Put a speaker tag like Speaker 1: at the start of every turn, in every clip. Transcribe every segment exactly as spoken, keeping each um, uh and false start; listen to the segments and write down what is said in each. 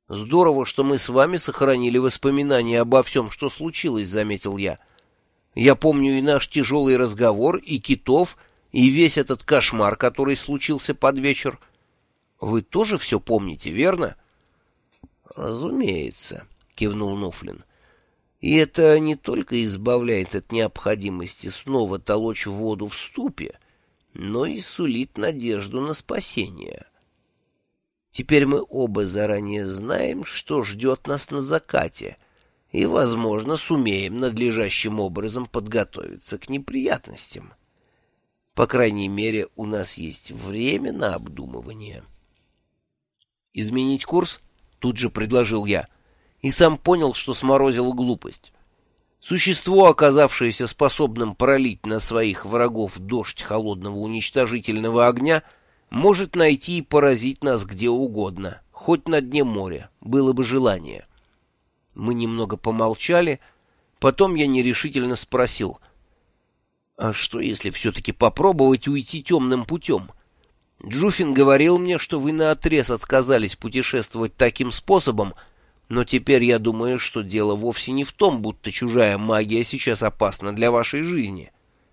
Speaker 1: Здорово, что мы с вами сохранили воспоминания обо всем, что случилось, — заметил я. Я помню и наш тяжелый разговор, и китов, и весь этот кошмар, который случился под вечер. Вы тоже все помните, верно? — Разумеется, — кивнул Нуфлин. И это не только избавляет от необходимости снова толочь воду в ступе, но и сулит надежду на спасение. Теперь мы оба заранее знаем, что ждет нас на закате, и, возможно, сумеем надлежащим образом подготовиться к неприятностям. По крайней мере, у нас есть время на обдумывание. «Изменить курс?» — тут же предложил я, и сам понял, что сморозил глупость. Существо, оказавшееся способным пролить на своих врагов дождь холодного уничтожительного огня, может найти и поразить нас где угодно, хоть на дне моря, было бы желание. Мы немного помолчали, потом я нерешительно спросил, «А что, если все-таки попробовать уйти темным путем? Джуфин говорил мне, что вы наотрез отказались путешествовать таким способом, но теперь я думаю, что дело вовсе не в том, будто чужая магия сейчас опасна для вашей жизни».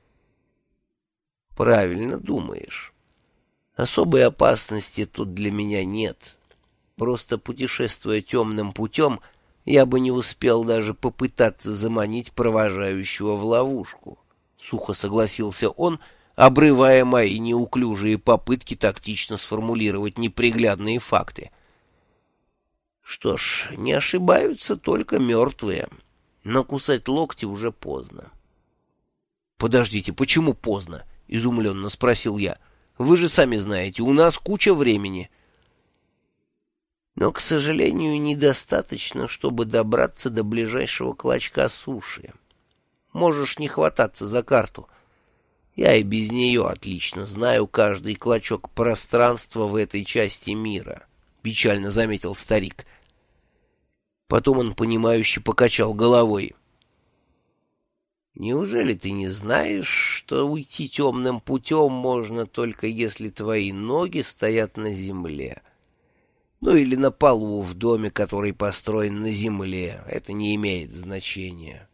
Speaker 1: «Правильно думаешь. Особой опасности тут для меня нет. Просто путешествуя темным путем, я бы не успел даже попытаться заманить провожающего в ловушку», — сухо согласился он, обрывая мои неуклюжие попытки тактично сформулировать неприглядные факты. «Что ж, не ошибаются только мертвые, но кусать локти уже поздно». «Подождите, почему поздно?» — изумленно спросил я. «Вы же сами знаете, у нас куча времени». «Но, к сожалению, недостаточно, чтобы добраться до ближайшего клочка суши. Можешь не хвататься за карту. Я и без нее отлично знаю каждый клочок пространства в этой части мира», — печально заметил старик. Потом он, понимающе покачал головой. «Неужели ты не знаешь, что уйти темным путем можно только если твои ноги стоят на земле? Ну или на полу в доме, который построен на земле. Это не имеет значения.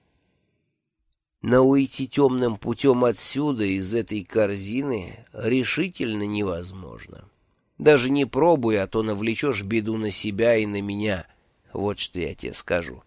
Speaker 1: Но уйти темным путем отсюда, из этой корзины, решительно невозможно. Даже не пробуй, а то навлечешь беду на себя и на меня. Вот что я тебе скажу».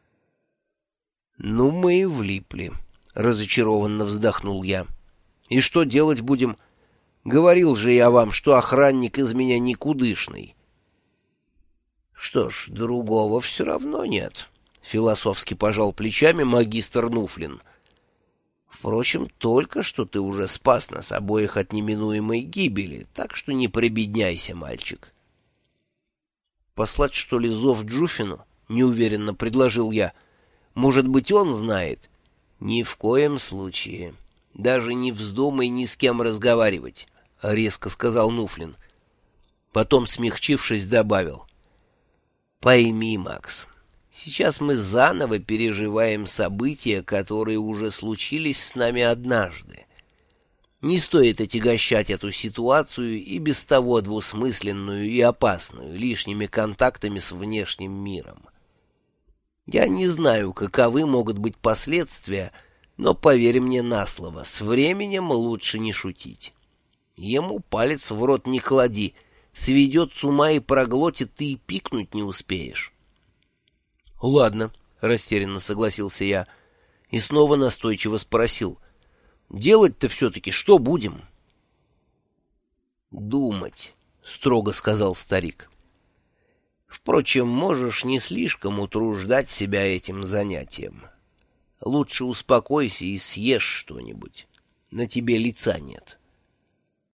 Speaker 1: «Ну, мы и влипли», — разочарованно вздохнул я. «И что делать будем? Говорил же я вам, что охранник из меня никудышный». «Что ж, другого все равно нет», — философски пожал плечами магистр Нуфлин. «Впрочем, только что ты уже спас нас обоих от неминуемой гибели, так что не прибедняйся, мальчик». «Послать, что ли, зов Джуфину?» — неуверенно предложил я. «Может быть, он знает?» «Ни в коем случае. Даже не вздумай ни с кем разговаривать», — резко сказал Нуфлин. Потом, смягчившись, добавил. «Пойми, Макс, сейчас мы заново переживаем события, которые уже случились с нами однажды. Не стоит отягощать эту ситуацию и без того двусмысленную и опасную лишними контактами с внешним миром. Я не знаю, каковы могут быть последствия, но поверь мне на слово, с временем лучше не шутить. Ему палец в рот не клади, сведет с ума и проглотит, ты и пикнуть не успеешь». «Ладно», — растерянно согласился я, и снова настойчиво спросил. «Делать-то все-таки что будем?» «Думать», — строго сказал старик. «Впрочем, можешь не слишком утруждать себя этим занятием. Лучше успокойся и съешь что-нибудь. На тебе лица нет».